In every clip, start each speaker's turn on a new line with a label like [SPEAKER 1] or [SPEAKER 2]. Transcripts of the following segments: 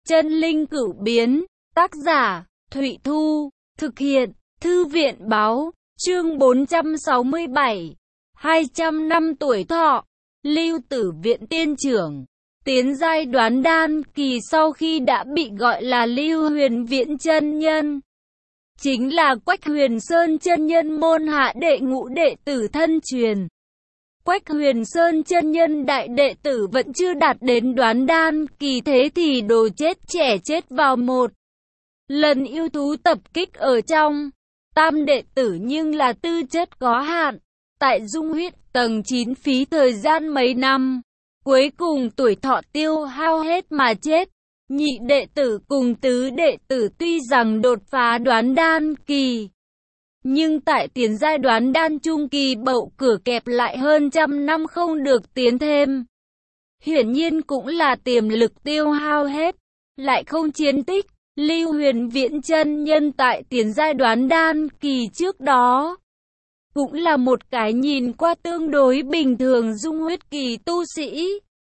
[SPEAKER 1] Chân linh cửu biến, tác giả, Thụy Thu, thực hiện, Thư viện báo, chương 467, 200 năm tuổi thọ, Lưu Tử Viện tiên trưởng, tiến giai đoán đan kỳ sau khi đã bị gọi là Lưu Huyền Viễn chân nhân. Chính là Quách Huyền Sơn chân nhân môn hạ đệ ngũ đệ tử thân truyền. Quách Huyền Sơn chân nhân đại đệ tử vẫn chưa đạt đến đoán đan kỳ, thế thì đồ chết trẻ chết vào một lần yêu thú tập kích ở trong tam đệ tử, nhưng là tư chất có hạn. Tại dung huyết tầng 9 phí thời gian mấy năm, cuối cùng tuổi thọ tiêu hao hết mà chết. Nhị đệ tử cùng tứ đệ tử tuy rằng đột phá đoán đan kỳ, nhưng tại tiến giai đoán đan trung kỳ bậu cửa kẹp lại hơn trăm năm không được tiến thêm. Hiển nhiên cũng là tiềm lực tiêu hao hết, lại không chiến tích. Lưu Huyền Viễn chân nhân tại tiến giai đoán đan kỳ trước đó cũng là một cái nhìn qua tương đối bình thường dung huyết kỳ tu sĩ.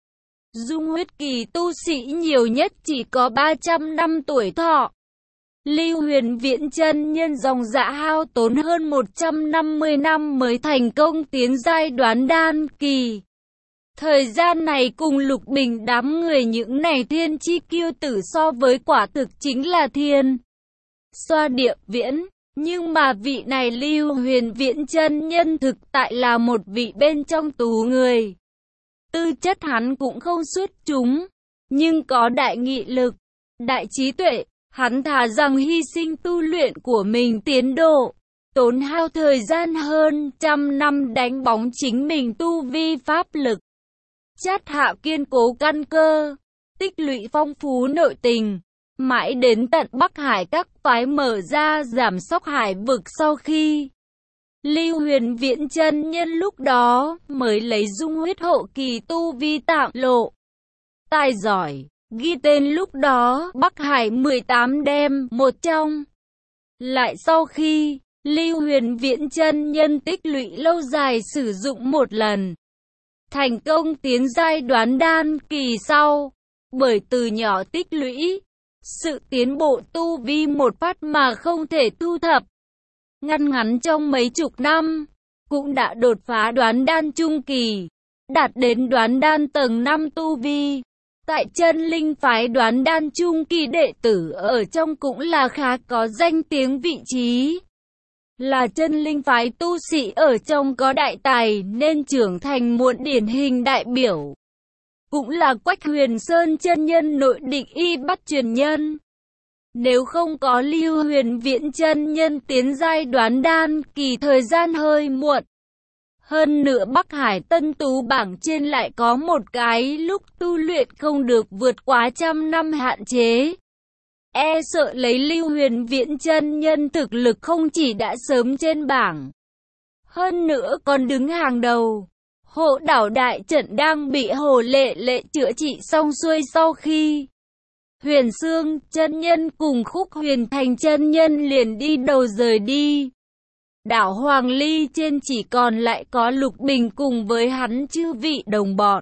[SPEAKER 1] Dung huyết kỳ tu sĩ nhiều nhất chỉ có 300 năm tuổi thọ. Lưu Huyền Viễn chân nhân dòng dã hao tốn hơn 150 năm mới thành công tiến giai đoán đan kỳ. Thời gian này cùng Lục Bình đám người những này thiên chi kiêu tử so với quả thực chính là thiên xoa địa viễn. Nhưng mà vị này Lưu Huyền Viễn chân nhân thực tại là một vị bên trong tú người. Tư chất hắn cũng không xuất chúng, nhưng có đại nghị lực, đại trí tuệ. Hắn thà rằng hy sinh tu luyện của mình tiến độ, tốn hao thời gian hơn trăm năm đánh bóng chính mình tu vi pháp lực, chát hạ kiên cố căn cơ, tích lũy phong phú nội tình, mãi đến tận Bắc Hải các phái mở ra giảm sóc hải vực sau khi Lưu Huyền Viễn chân nhân lúc đó mới lấy dung huyết hậu kỳ tu vi tạm lộ tài giỏi. Ghi tên lúc đó Bắc Hải 18 đem một trong. Lại sau khi Lưu Huyền Viễn chân nhân tích lũy lâu dài sử dụng một lần, thành công tiến giai đoán đan kỳ sau, bởi từ nhỏ tích lũy, sự tiến bộ tu vi một phát mà không thể thu thập. Ngắn trong mấy chục năm, cũng đã đột phá đoán đan trung kỳ, đạt đến đoán đan tầng 5 tu vi. Tại chân linh phái đoán đan trung kỳ đệ tử ở trong cũng là khá có danh tiếng, vị trí là chân linh phái tu sĩ ở trong có đại tài nên trưởng thành muộn điển hình đại biểu. Cũng là Quách Huyền Sơn chân nhân nội định y bắt truyền nhân. Nếu không có Lưu Huyền Viễn chân nhân tiến giai đoán đan kỳ thời gian hơi muộn. Hơn nữa Bắc Hải Tân Tú bảng trên lại có một cái lúc tu luyện không được vượt quá trăm năm hạn chế. E sợ lấy Lưu Huyền Viễn chân nhân thực lực không chỉ đã sớm trên bảng, hơn nữa còn đứng hàng đầu. Hộ đảo đại trận đang bị Hồ Lệ Lệ chữa trị xong xuôi sau khi Huyền Sương chân nhân cùng Khúc Huyền Thành chân nhân liền đi đầu rời đi. Đảo Hoàng Ly trên chỉ còn lại có Lục Bình cùng với hắn chư vị đồng bọn.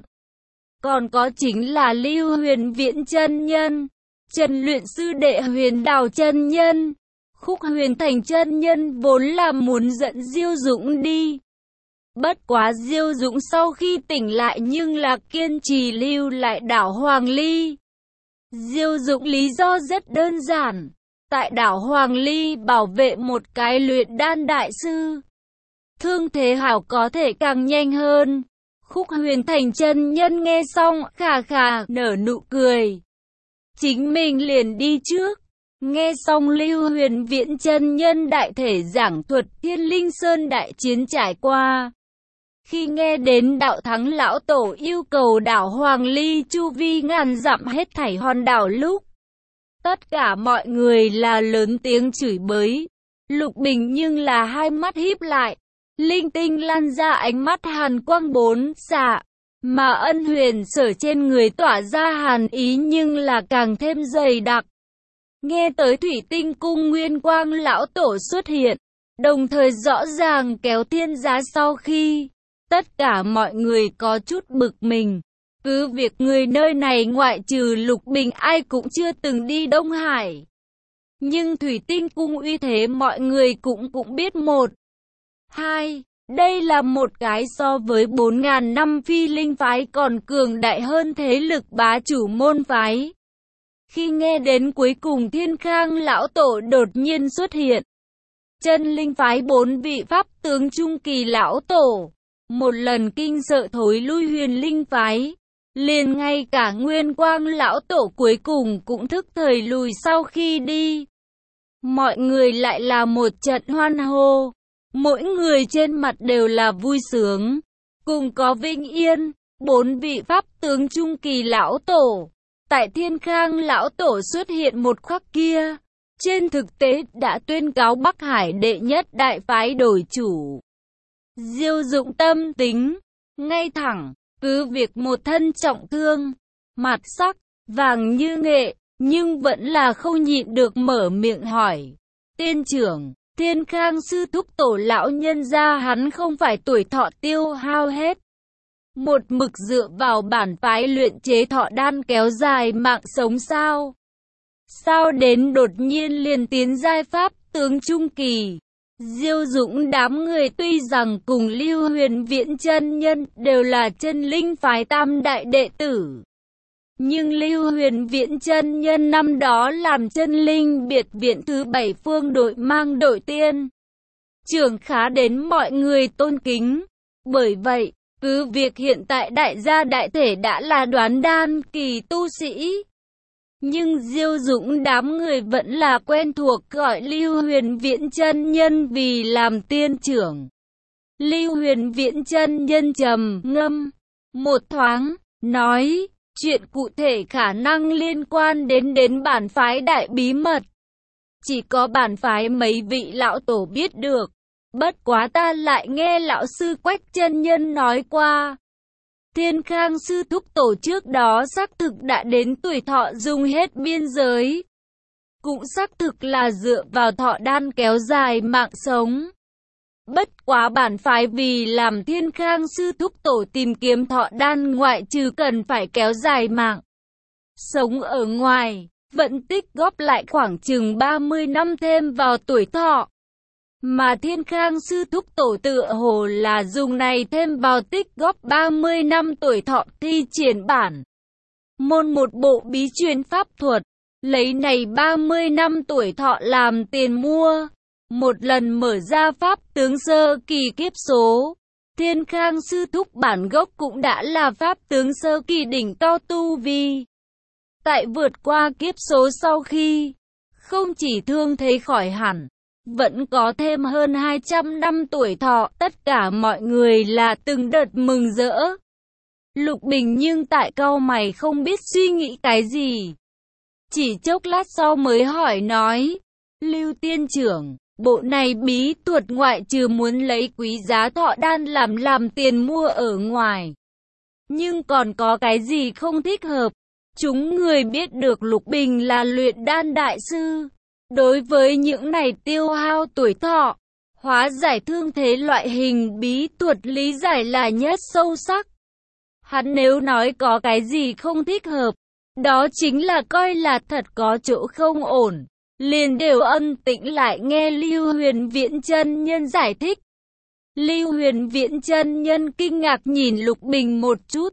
[SPEAKER 1] Còn có chính là Lưu Huyền Viễn chân nhân, Trần luyện sư đệ Huyền Đào chân nhân, Khúc Huyền Thành chân nhân vốn là muốn dẫn Diêu Dũng đi. Bất quá Diêu Dũng sau khi tỉnh lại nhưng là kiên trì lưu lại đảo Hoàng Ly. Diêu Dũng lý do rất đơn giản. Tại đảo Hoàng Ly bảo vệ một cái luyện đan đại sư, thương thế hảo có thể càng nhanh hơn. Khúc Huyền Thành chân nhân nghe xong khà khà nở nụ cười, chính mình liền đi trước. Nghe xong Lưu Huyền Viễn chân nhân đại thể giảng thuật Thiên Linh Sơn đại chiến trải qua. Khi nghe đến đạo thắng lão tổ yêu cầu đảo Hoàng Ly chu vi ngàn dặm hết thảy hòn đảo lúc, tất cả mọi người là lớn tiếng chửi bới. Lục Bình nhưng là hai mắt híp lại, linh tinh lan ra ánh mắt hàn quang bốn xạ, mà Ân Huyền Sở trên người tỏa ra hàn ý nhưng là càng thêm dày đặc. Nghe tới Thủy Tinh Cung Nguyên Quang lão tổ xuất hiện, đồng thời rõ ràng kéo thiên giá sau khi tất cả mọi người có chút bực mình. Cứ việc người nơi này ngoại trừ Lục Bình ai cũng chưa từng đi Đông Hải. Nhưng Thủy Tinh Cung uy thế mọi người cũng biết một. Hai, đây là một cái so với 4.000 năm Phi Linh phái còn cường đại hơn thế lực bá chủ môn phái. Khi nghe đến cuối cùng Thiên Khang lão tổ đột nhiên xuất hiện. Chân Linh phái 4 vị pháp tướng trung kỳ lão tổ, một lần kinh sợ thối lui Huyền Linh phái. Liền ngay cả Nguyên Quang lão tổ cuối cùng cũng thức thời lùi sau khi đi. Mọi người lại là một trận hoan hô. Mỗi người trên mặt đều là vui sướng. Cùng có vinh yên, 4 vị pháp tướng trung kỳ lão tổ. Tại Thiên Khang lão tổ xuất hiện một khắc kia, trên thực tế đã tuyên cáo Bắc Hải đệ nhất đại phái đổi chủ. Diêu Dụng tâm tính, ngay thẳng, cứ việc một thân trọng thương, mặt sắc, vàng như nghệ, nhưng vẫn là không nhịn được mở miệng hỏi. Tiên trưởng, Thiên Khang sư thúc tổ lão nhân gia hắn không phải tuổi thọ tiêu hao hết. Một mực dựa vào bản phái luyện chế thọ đan kéo dài mạng sống sao? Sao đến đột nhiên liền tiến giai pháp tướng trung kỳ? Diêu Dũng đám người tuy rằng cùng Lưu Huyền Viễn chân nhân đều là chân linh phái tam đại đệ tử. Nhưng Lưu Huyền Viễn chân nhân năm đó làm chân linh biệt viện thứ 7 phương đội mang đội tiên. Trưởng khá đến mọi người tôn kính. Bởi vậy, cứ việc hiện tại đại gia đại thể đã là đoán đan kỳ tu sĩ. Nhưng Diêu Dũng đám người vẫn là quen thuộc gọi Lưu Huyền Viễn chân nhân vì làm tiên trưởng. Lưu Huyền Viễn chân nhân trầm ngâm một thoáng, nói, chuyện cụ thể khả năng liên quan đến bản phái đại bí mật. Chỉ có bản phái mấy vị lão tổ biết được. Bất quá ta lại nghe lão sư Quách chân nhân nói qua. Thiên Khang sư thúc tổ trước đó xác thực đã đến tuổi thọ dùng hết biên giới. Cũng xác thực là dựa vào thọ đan kéo dài mạng sống. Bất quá bản phái vì làm Thiên Khang sư thúc tổ tìm kiếm thọ đan ngoại trừ cần phải kéo dài mạng sống ở ngoài, vẫn tích góp lại khoảng chừng 30 năm thêm vào tuổi thọ. Mà Thiên Khang sư thúc tổ tựa hồ là dùng này thêm vào tích góp 30 năm tuổi thọ thi triển bản môn một bộ bí truyền pháp thuật, lấy này 30 năm tuổi thọ làm tiền mua. Một lần mở ra pháp tướng sơ kỳ kiếp số, Thiên Khang sư thúc bản gốc cũng đã là pháp tướng sơ kỳ đỉnh cao tu vi. Tại vượt qua kiếp số sau khi, không chỉ thương thế khỏi hẳn, vẫn có thêm hơn 200 năm tuổi thọ, tất cả mọi người là từng đợt mừng rỡ. Lục Bình nhưng tại cau mày không biết suy nghĩ cái gì. Chỉ chốc lát sau mới hỏi nói, Lưu tiên trưởng, bộ này bí thuật ngoại trừ muốn lấy quý giá thọ đan làm tiền mua ở ngoài. Nhưng còn có cái gì không thích hợp? Chúng người biết được Lục Bình là luyện đan đại sư. Đối với những này tiêu hao tuổi thọ, hóa giải thương thế loại hình bí thuật lý giải là nhất sâu sắc. Hắn nếu nói có cái gì không thích hợp, đó chính là coi là thật có chỗ không ổn. Liền đều ân tĩnh lại nghe Lưu Huyền Viễn chân nhân giải thích. Lưu Huyền Viễn chân nhân kinh ngạc nhìn Lục Bình một chút.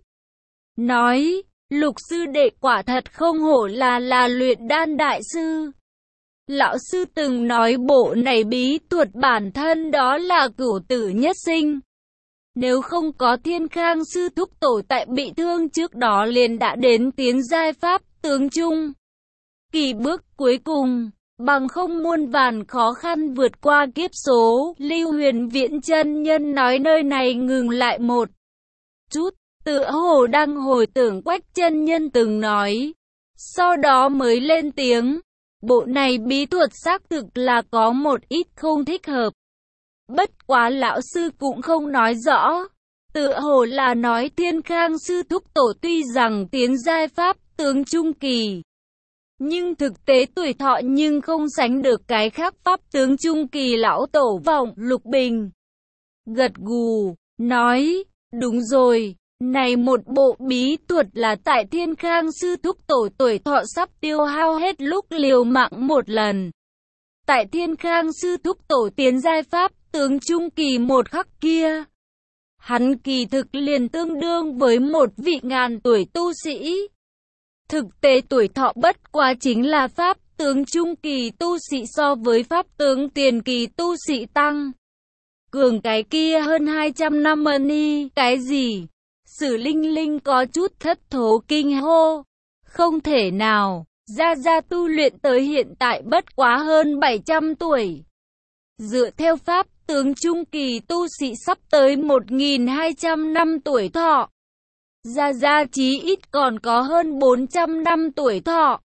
[SPEAKER 1] Nói, Lục sư đệ quả thật không hổ là luyện đan đại sư. Lão sư từng nói bộ này bí thuật bản thân đó là cửu tử nhất sinh. Nếu không có Thiên Khang sư thúc tổ tại bị thương trước đó liền đã đến tiến giai pháp tướng trung kỳ bước cuối cùng, bằng không muôn vàn khó khăn vượt qua kiếp số. Lưu Huyền Viễn chân nhân nói nơi này ngừng lại một chút, tựa hồ đang hồi tưởng Quách chân nhân từng nói, sau đó mới lên tiếng. Bộ này bí thuật xác thực là có một ít không thích hợp. Bất quá lão sư cũng không nói rõ. Tựa hồ là nói Thiên Khang sư thúc tổ tuy rằng tiến giai pháp tướng trung kỳ, nhưng thực tế tuổi thọ nhưng không sánh được cái khác pháp tướng trung kỳ lão tổ vọng. Lục Bình gật gù, nói, đúng rồi, Này một bộ bí thuật là tại Thiên Khang sư thúc tổ tuổi thọ sắp tiêu hao hết lúc liều mạng một lần. Tại Thiên Khang sư thúc tổ tiến giai pháp tướng trung kỳ một khắc kia, hắn kỳ thực liền tương đương với một vị ngàn tuổi tu sĩ. Thực tế tuổi thọ bất quá chính là pháp tướng trung kỳ tu sĩ so với pháp tướng tiền kỳ tu sĩ tăng cường cái kia hơn 200 năm ni. Cái gì? Sử Linh Linh có chút thất thố kinh hô. Không thể nào, Gia Gia tu luyện tới hiện tại bất quá hơn 700 tuổi. Dựa theo pháp tướng trung kỳ tu sĩ sắp tới 1.200 năm tuổi thọ. Gia Gia chí ít còn có hơn 400 năm tuổi thọ.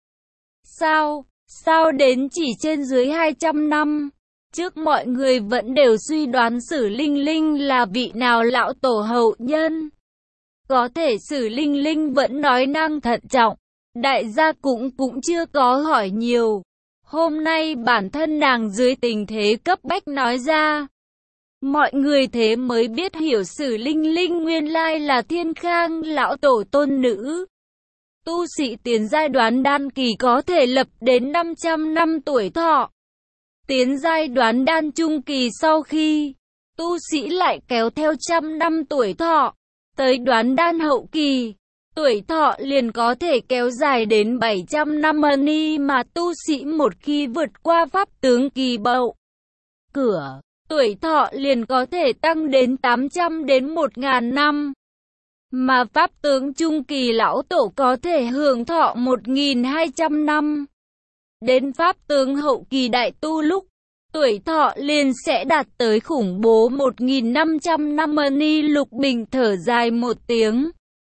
[SPEAKER 1] Sao đến chỉ trên dưới 200 năm? Trước mọi người vẫn đều suy đoán Sử Linh Linh là vị nào lão tổ hậu nhân. Có thể Sử Linh Linh vẫn nói năng thận trọng. Đại gia cũng chưa có hỏi nhiều. Hôm nay bản thân nàng dưới tình thế cấp bách nói ra. Mọi người thế mới biết hiểu Sử Linh Linh nguyên lai là Thiên Khang lão tổ tôn nữ. Tu sĩ tiến giai đoán đan kỳ có thể lập đến 500 năm tuổi thọ. Tiến giai đoán đan trung kỳ sau khi, tu sĩ lại kéo theo 100 năm tuổi thọ. Tới đoán đan hậu kỳ, tuổi thọ liền có thể kéo dài đến 700 năm ni mà tu sĩ một khi vượt qua pháp tướng kỳ bậu cửa, tuổi thọ liền có thể tăng đến 800 đến 1.000 năm. Mà pháp tướng trung kỳ lão tổ có thể hưởng thọ 1.200 năm. Đến pháp tướng hậu kỳ đại tu lúc, tuổi thọ liền sẽ đạt tới khủng bố 1.500 năm ni. Lục Bình thở dài một tiếng.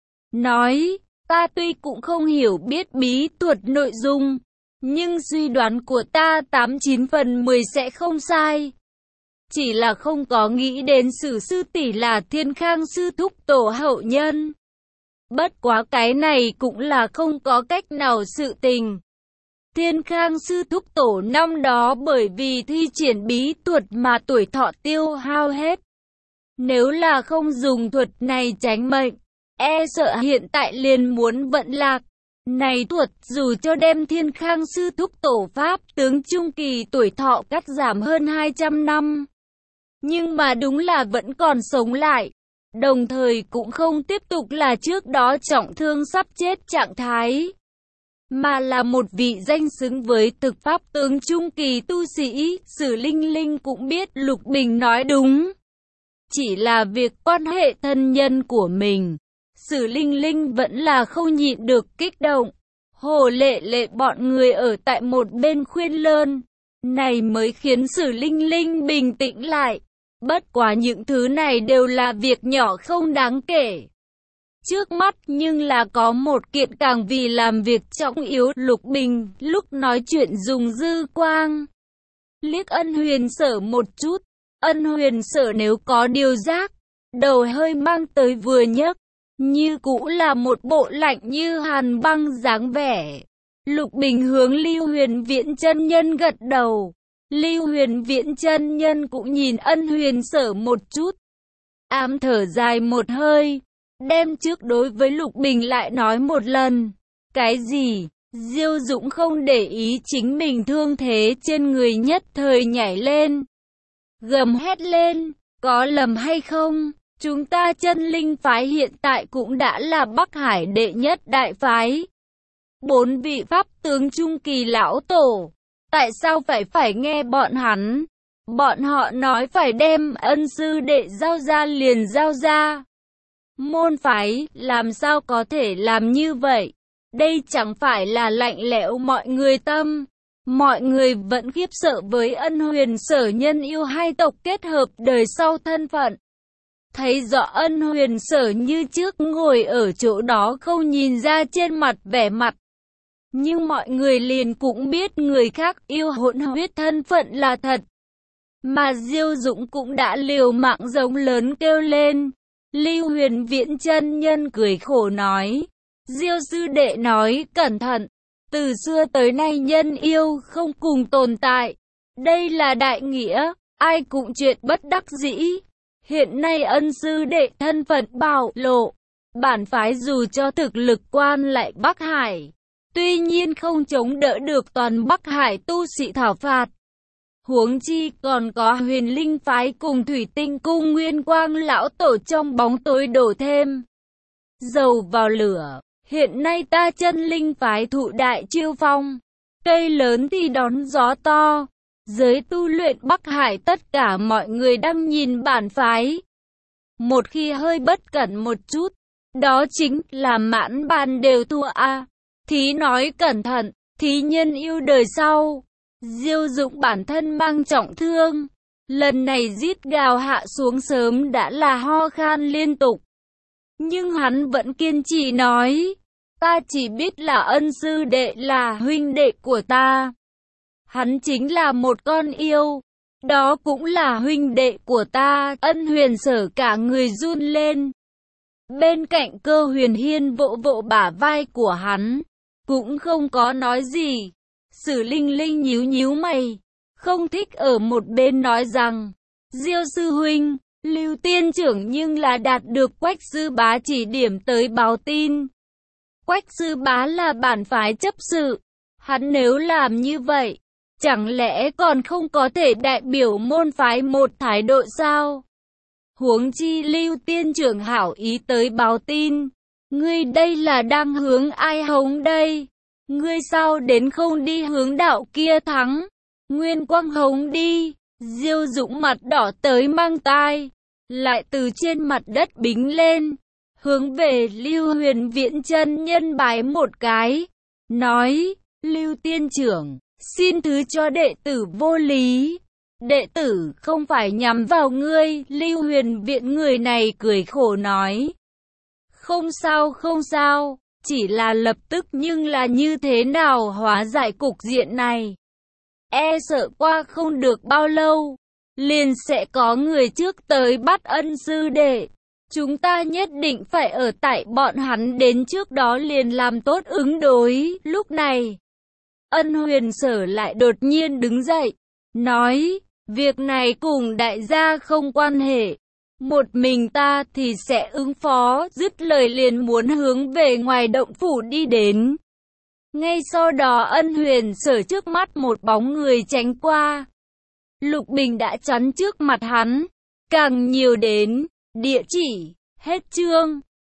[SPEAKER 1] Nói, ta tuy cũng không hiểu biết bí thuật nội dung, nhưng suy đoán của ta 89 phần 10 sẽ không sai. Chỉ là không có nghĩ đến Sử sư tỷ là Thiên Khang sư thúc tổ hậu nhân. Bất quá cái này cũng là không có cách nào sự tình. Thiên Khang sư thúc tổ năm đó bởi vì thi triển bí thuật mà tuổi thọ tiêu hao hết. Nếu là không dùng thuật này tránh mệnh, e sợ hiện tại liền muốn vận lạc. Này thuật dù cho đem Thiên Khang sư thúc tổ pháp tướng trung kỳ tuổi thọ cắt giảm hơn 200 năm. Nhưng mà đúng là vẫn còn sống lại. Đồng thời cũng không tiếp tục là trước đó trọng thương sắp chết trạng thái. Mà là một vị danh xứng với thực pháp tướng trung kỳ tu sĩ. Sử Linh Linh cũng biết Lục Bình nói đúng. Chỉ là việc quan hệ thân nhân của mình. Sử Linh Linh vẫn là không nhịn được kích động. Hồ Lệ Lệ bọn người ở tại một bên khuyên lơn. Này mới khiến Sử Linh Linh bình tĩnh lại. Bất quá những thứ này đều là việc nhỏ không đáng kể. Trước mắt nhưng là có một kiện càng vì làm việc trọng yếu. Lục Bình lúc nói chuyện dùng dư quang liếc Ân Huyền Sở một chút. Ân Huyền Sở nếu có điều giác, đầu hơi mang tới vừa nhấc, như cũ là một bộ lạnh như hàn băng dáng vẻ. Lục Bình hướng Lưu Huyền Viễn chân nhân gật đầu. Lưu Huyền Viễn chân nhân cũng nhìn Ân Huyền Sở một chút, ám thở dài một hơi, đem trước đối với Lục Bình lại nói một lần. Cái gì? Diêu Dũng không để ý chính mình thương thế trên người, nhất thời nhảy lên, gầm hét lên, có lầm hay không? Chúng ta Chân Linh phái hiện tại cũng đã là Bắc Hải đệ nhất đại phái. 4 vị pháp tướng trung kỳ lão tổ, tại sao phải nghe bọn hắn? Bọn họ nói phải đem Ân sư đệ giao ra liền giao ra. Môn phái làm sao có thể làm như vậy? Đây chẳng phải là lạnh lẽo mọi người tâm. Mọi người vẫn khiếp sợ với Ân Huyền Sở nhân yêu hai tộc kết hợp đời sau thân phận. Thấy rõ Ân Huyền Sở như trước ngồi ở chỗ đó không nhìn ra trên mặt vẻ mặt. Nhưng mọi người liền cũng biết người khác yêu hỗn huyết thân phận là thật. Mà Diêu Dũng cũng đã liều mạng giống lớn kêu lên. Lưu Huyền Viễn chân nhân cười khổ nói. Diêu sư đệ nói cẩn thận. Từ xưa tới nay nhân yêu không cùng tồn tại. Đây là đại nghĩa, ai cũng chuyện bất đắc dĩ. Hiện nay Ân sư đệ thân phận bảo lộ. Bản phái dù cho thực lực quan lại Bắc Hải, tuy nhiên không chống đỡ được toàn Bắc Hải tu sĩ thảo phạt. Huống chi còn có Huyền Linh phái cùng Thủy Tinh cung Nguyên Quang lão tổ trong bóng tối đổ thêm dầu vào lửa. Hiện nay ta Chân Linh phái thụ đại chiêu phong, cây lớn thì đón gió to. Giới tu luyện Bắc Hải tất cả mọi người đang nhìn bản phái. Một khi hơi bất cẩn một chút, đó chính là mãn bàn đều thua a. Thí nói cẩn thận, thí nhân yêu đời sau. Diêu Dũng bản thân mang trọng thương, lần này rít gào hạ xuống sớm đã là ho khan liên tục. Nhưng hắn vẫn kiên trì nói, ta chỉ biết là Ân sư đệ là huynh đệ của ta. Hắn chính là một con yêu, đó cũng là huynh đệ của ta. Ân Huyền Sở cả người run lên. Bên cạnh Cơ Huyền Hiên vỗ vỗ bả vai của hắn, cũng không có nói gì. Sử Linh Linh nhíu nhíu mày, không thích ở một bên nói rằng, Diêu sư huynh, Lưu tiên trưởng nhưng là đạt được Quách sư bá chỉ điểm tới báo tin. Quách sư bá là bản phái chấp sự, hắn nếu làm như vậy, chẳng lẽ còn không có thể đại biểu môn phái một thái độ sao? Huống chi Lưu tiên trưởng hảo ý tới báo tin, ngươi đây là đang hướng ai hống đây? Ngươi sao đến không đi hướng đạo kia thắng? Nguyên Quang hống đi. Diêu Dũng mặt đỏ tới mang tai, lại từ trên mặt đất bính lên, hướng về Lưu Huyền Viễn chân nhân bái một cái, nói, Lưu tiên trưởng, xin thứ cho đệ tử vô lý. Đệ tử không phải nhắm vào ngươi. Lưu Huyền Viễn người này cười khổ nói, không sao không sao, chỉ là lập tức nhưng là như thế nào hóa giải cục diện này. E sợ qua không được bao lâu, liền sẽ có người trước tới bắt Ân sư đệ. Chúng ta nhất định phải ở tại bọn hắn đến trước đó liền làm tốt ứng đối. Lúc này, Ân Huyền Sở lại đột nhiên đứng dậy, nói, việc này cùng đại gia không quan hệ. Một mình ta thì sẽ ứng phó. Dứt lời liền muốn hướng về ngoài động phủ đi đến. Ngay sau đó Ân Huyền Sở trước mắt một bóng người tránh qua. Lục Bình đã chắn trước mặt hắn. Càng nhiều đến, địa chỉ, hết chương.